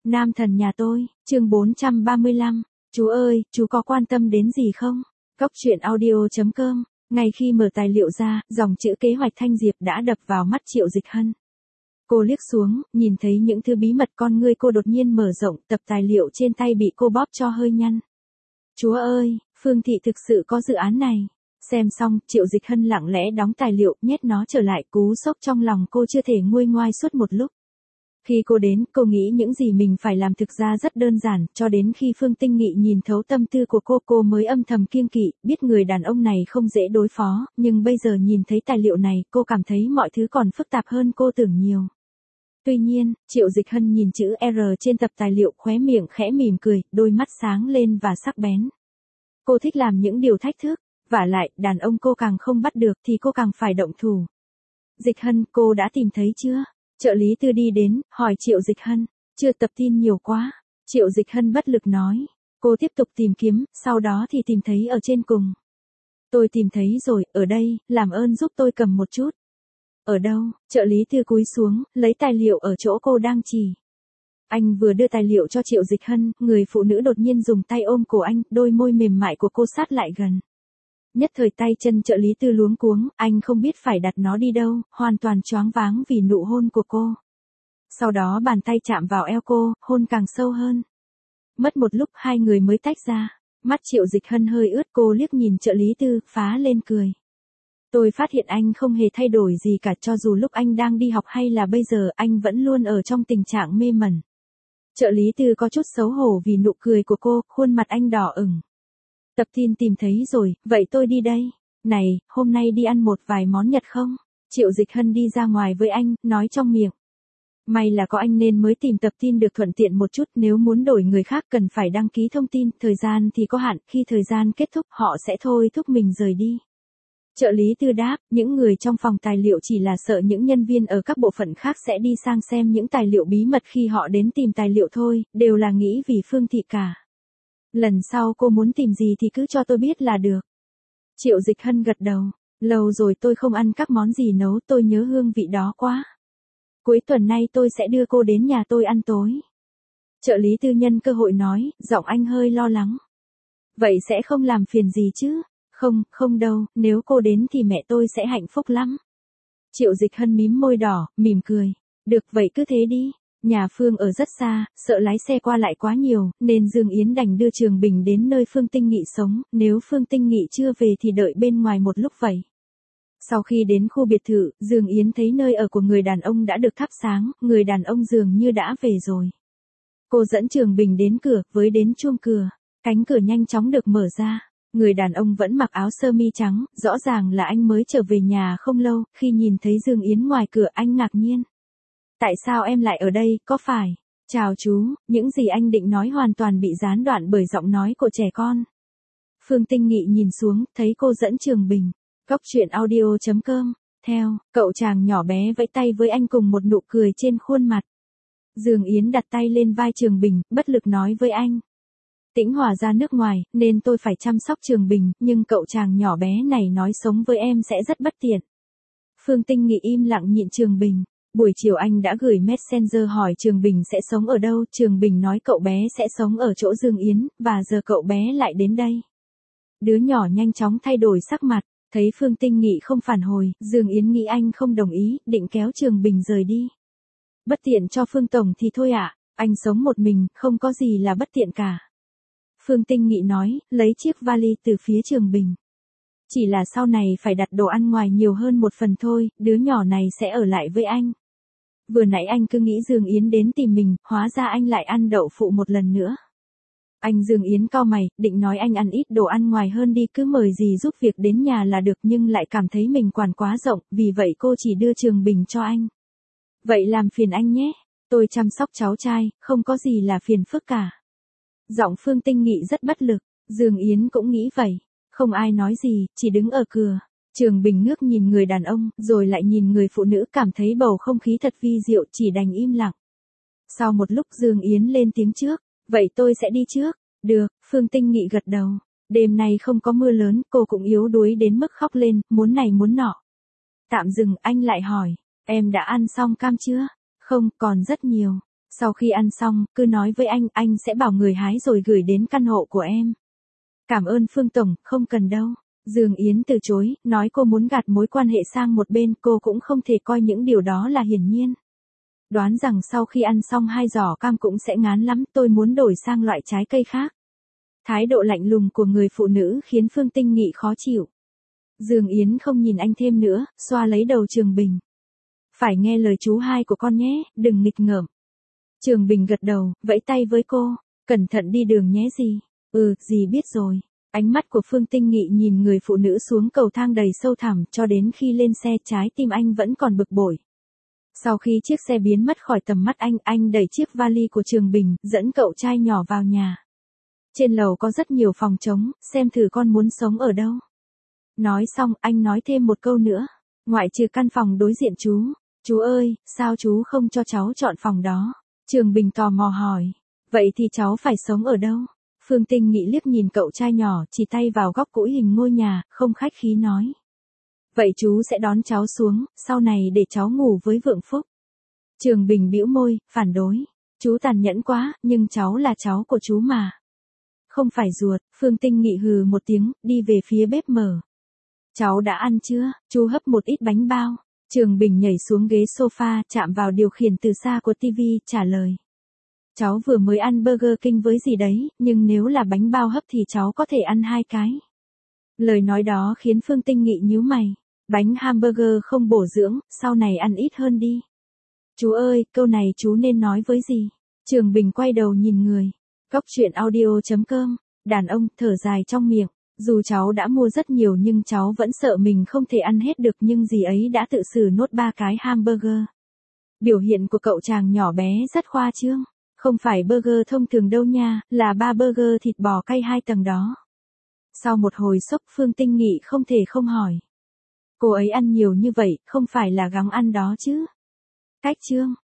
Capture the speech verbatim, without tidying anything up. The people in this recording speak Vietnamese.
Nam thần nhà tôi, chương bốn trăm ba mươi lăm. Chú ơi, chú có quan tâm đến gì không? Cốc truyện audio chấm com. Ngay khi mở tài liệu ra, dòng chữ kế hoạch Thanh Diệp đã đập vào mắt Triệu Dịch Hân. Cô liếc xuống, nhìn thấy những thứ bí mật, con ngươi cô đột nhiên mở rộng, tập tài liệu trên tay bị cô bóp cho hơi nhăn. Chúa ơi, Phương Thị thực sự có dự án này. Xem xong, Triệu Dịch Hân lặng lẽ đóng tài liệu, nhét nó trở lại, cú sốc trong lòng cô chưa thể nguôi ngoai suốt một lúc. Khi cô đến, cô nghĩ những gì mình phải làm thực ra rất đơn giản, cho đến khi Phương Tinh Nghị nhìn thấu tâm tư của cô, cô mới âm thầm kiêng kỵ, biết người đàn ông này không dễ đối phó, nhưng bây giờ nhìn thấy tài liệu này, cô cảm thấy mọi thứ còn phức tạp hơn cô tưởng nhiều. Tuy nhiên, Triệu Dịch Hân nhìn chữ R trên tập tài liệu, khóe miệng khẽ mỉm cười, đôi mắt sáng lên và sắc bén. Cô thích làm những điều thách thức, vả lại, đàn ông cô càng không bắt được thì cô càng phải động thủ. Dịch Hân, cô đã tìm thấy chưa? Trợ lý Tư đi đến, hỏi Triệu Dịch Hân. Chưa, tập tin nhiều quá. Triệu Dịch Hân bất lực nói. Cô tiếp tục tìm kiếm, sau đó thì tìm thấy ở trên cùng. Tôi tìm thấy rồi, ở đây, làm ơn giúp tôi cầm một chút. Ở đâu? Trợ lý Tư cúi xuống, lấy tài liệu ở chỗ cô đang chỉ. Anh vừa đưa tài liệu cho Triệu Dịch Hân, người phụ nữ đột nhiên dùng tay ôm cổ anh, đôi môi mềm mại của cô sát lại gần. Nhất thời tay chân trợ lý Tư luống cuống, anh không biết phải đặt nó đi đâu, hoàn toàn choáng váng vì nụ hôn của cô. Sau đó bàn tay chạm vào eo cô, hôn càng sâu hơn. Mất một lúc hai người mới tách ra. Mắt Triệu Dịch Hân hơi ướt, cô liếc nhìn trợ lý Tư, phá lên cười. Tôi phát hiện anh không hề thay đổi gì cả, cho dù lúc anh đang đi học hay là bây giờ, anh vẫn luôn ở trong tình trạng mê mẩn. Trợ lý Tư có chút xấu hổ vì nụ cười của cô, khuôn mặt anh đỏ ửng. Tập tin tìm thấy rồi, vậy tôi đi đây. Này, hôm nay đi ăn một vài món Nhật không? Triệu Dịch Hân đi ra ngoài với anh, nói trong miệng. May là có anh nên mới tìm tập tin được thuận tiện một chút, nếu muốn đổi người khác cần phải đăng ký thông tin, thời gian thì có hạn, khi thời gian kết thúc họ sẽ thôi thúc mình rời đi. Trợ lý Tư đáp, những người trong phòng tài liệu chỉ là sợ những nhân viên ở các bộ phận khác sẽ đi sang xem những tài liệu bí mật khi họ đến tìm tài liệu thôi, đều là nghĩ vì Phương Thị cả. Lần sau cô muốn tìm gì thì cứ cho tôi biết là được. Triệu Dịch Hân gật đầu. Lâu rồi tôi không ăn các món gì nấu, tôi nhớ hương vị đó quá. Cuối tuần nay tôi sẽ đưa cô đến nhà tôi ăn tối. Trợ lý Tư nhân cơ hội nói, giọng anh hơi lo lắng. Vậy sẽ không làm phiền gì chứ? Không, không đâu, nếu cô đến thì mẹ tôi sẽ hạnh phúc lắm. Triệu Dịch Hân mím môi đỏ, mỉm cười. Được vậy cứ thế đi. Nhà Phương ở rất xa, sợ lái xe qua lại quá nhiều, nên Dương Yến đành đưa Trường Bình đến nơi Phương Tinh Nghị sống, nếu Phương Tinh Nghị chưa về thì đợi bên ngoài một lúc vậy. Sau khi đến khu biệt thự, Dương Yến thấy nơi ở của người đàn ông đã được thắp sáng, người đàn ông dường như đã về rồi. Cô dẫn Trường Bình đến cửa, với đến chuông cửa, cánh cửa nhanh chóng được mở ra. Người đàn ông vẫn mặc áo sơ mi trắng, rõ ràng là anh mới trở về nhà không lâu, khi nhìn thấy Dương Yến ngoài cửa anh ngạc nhiên. Tại sao em lại ở đây, có phải? Chào chú, những gì anh định nói hoàn toàn bị gián đoạn bởi giọng nói của trẻ con. Phương Tinh Nghị nhìn xuống, thấy cô dẫn Trường Bình. Cốc truyện audio chấm com. Theo, cậu chàng nhỏ bé vẫy tay với anh cùng một nụ cười trên khuôn mặt. Dương Yến đặt tay lên vai Trường Bình, bất lực nói với anh. Tĩnh Hòa ra nước ngoài, nên tôi phải chăm sóc Trường Bình, nhưng cậu chàng nhỏ bé này nói sống với em sẽ rất bất tiện. Phương Tinh Nghị im lặng nhịn Trường Bình. Buổi chiều anh đã gửi Messenger hỏi Trường Bình sẽ sống ở đâu, Trường Bình nói cậu bé sẽ sống ở chỗ Dương Yến, và giờ cậu bé lại đến đây. Đứa nhỏ nhanh chóng thay đổi sắc mặt, thấy Phương Tinh Nghị không phản hồi, Dương Yến nghĩ anh không đồng ý, định kéo Trường Bình rời đi. Bất tiện cho Phương Tổng thì thôi ạ, à, anh sống một mình, không có gì là bất tiện cả. Phương Tinh Nghị nói, lấy chiếc vali từ phía Trường Bình. Chỉ là sau này phải đặt đồ ăn ngoài nhiều hơn một phần thôi, đứa nhỏ này sẽ ở lại với anh. Vừa nãy anh cứ nghĩ Dương Yến đến tìm mình, hóa ra anh lại ăn đậu phụ một lần nữa. Anh Dương Yến cau mày, định nói anh ăn ít đồ ăn ngoài hơn đi, cứ mời gì giúp việc đến nhà là được, nhưng lại cảm thấy mình quản quá rộng, vì vậy cô chỉ đưa Trường Bình cho anh. Vậy làm phiền anh nhé, tôi chăm sóc cháu trai, không có gì là phiền phức cả. Giọng Phương Tinh Nghị rất bất lực, Dương Yến cũng nghĩ vậy. Không ai nói gì, chỉ đứng ở cửa. Trường Bình ngước nhìn người đàn ông, rồi lại nhìn người phụ nữ, cảm thấy bầu không khí thật vi diệu, chỉ đành im lặng. Sau một lúc Dương Yến lên tiếng trước, vậy tôi sẽ đi trước. Được, Phương Tinh Nghị gật đầu. Đêm nay không có mưa lớn, cô cũng yếu đuối đến mức khóc lên, muốn này muốn nọ. Tạm dừng, anh lại hỏi, em đã ăn xong cam chưa? Không, còn rất nhiều. Sau khi ăn xong, cứ nói với anh, anh sẽ bảo người hái rồi gửi đến căn hộ của em. Cảm ơn Phương Tổng, không cần đâu. Dương Yến từ chối, nói cô muốn gạt mối quan hệ sang một bên, cô cũng không thể coi những điều đó là hiển nhiên. Đoán rằng sau khi ăn xong hai giỏ cam cũng sẽ ngán lắm, tôi muốn đổi sang loại trái cây khác. Thái độ lạnh lùng của người phụ nữ khiến Phương Tinh Nghị khó chịu. Dương Yến không nhìn anh thêm nữa, xoa lấy đầu Trường Bình. Phải nghe lời chú hai của con nhé, đừng nghịch ngợm. Trường Bình gật đầu, vẫy tay với cô, cẩn thận đi đường nhé dì. Ừ, dì biết rồi. Ánh mắt của Phương Tinh Nghị nhìn người phụ nữ xuống cầu thang đầy sâu thẳm cho đến khi lên xe, trái tim anh vẫn còn bực bội. Sau khi chiếc xe biến mất khỏi tầm mắt anh, anh đẩy chiếc vali của Trường Bình, dẫn cậu trai nhỏ vào nhà. Trên lầu có rất nhiều phòng trống, xem thử con muốn sống ở đâu. Nói xong, anh nói thêm một câu nữa. Ngoại trừ căn phòng đối diện chú. Chú ơi, sao chú không cho cháu chọn phòng đó? Trường Bình tò mò hỏi. Vậy thì cháu phải sống ở đâu? Phương Tinh Nghị liếc nhìn cậu trai nhỏ, chỉ tay vào góc cũi hình ngôi nhà, không khách khí nói. Vậy chú sẽ đón cháu xuống, sau này để cháu ngủ với Vượng Phúc. Trường Bình bĩu môi, phản đối. Chú tàn nhẫn quá, nhưng cháu là cháu của chú mà. Không phải ruột. Phương Tinh Nghị hừ một tiếng, đi về phía bếp mở. Cháu đã ăn chưa? Chú hấp một ít bánh bao. Trường Bình nhảy xuống ghế sofa, chạm vào điều khiển từ xa của tivi, trả lời. Cháu vừa mới ăn Burger King với gì đấy, nhưng nếu là bánh bao hấp thì cháu có thể ăn hai cái. Lời nói đó khiến Phương Tinh Nghị nhíu mày. Bánh hamburger không bổ dưỡng, sau này ăn ít hơn đi. Chú ơi, câu này chú nên nói với gì? Trường Bình quay đầu nhìn người. Góc truyện audio chấm com. Đàn ông thở dài trong miệng. Dù cháu đã mua rất nhiều nhưng cháu vẫn sợ mình không thể ăn hết được, nhưng dì ấy đã tự xử nốt ba cái hamburger. Biểu hiện của cậu chàng nhỏ bé rất khoa trương. Không phải burger thông thường đâu nha, là ba burger thịt bò cay hai tầng đó. Sau một hồi sốc, Phương Tinh Nghị không thể không hỏi. Cô ấy ăn nhiều như vậy, không phải là gắng ăn đó chứ? Cách chương.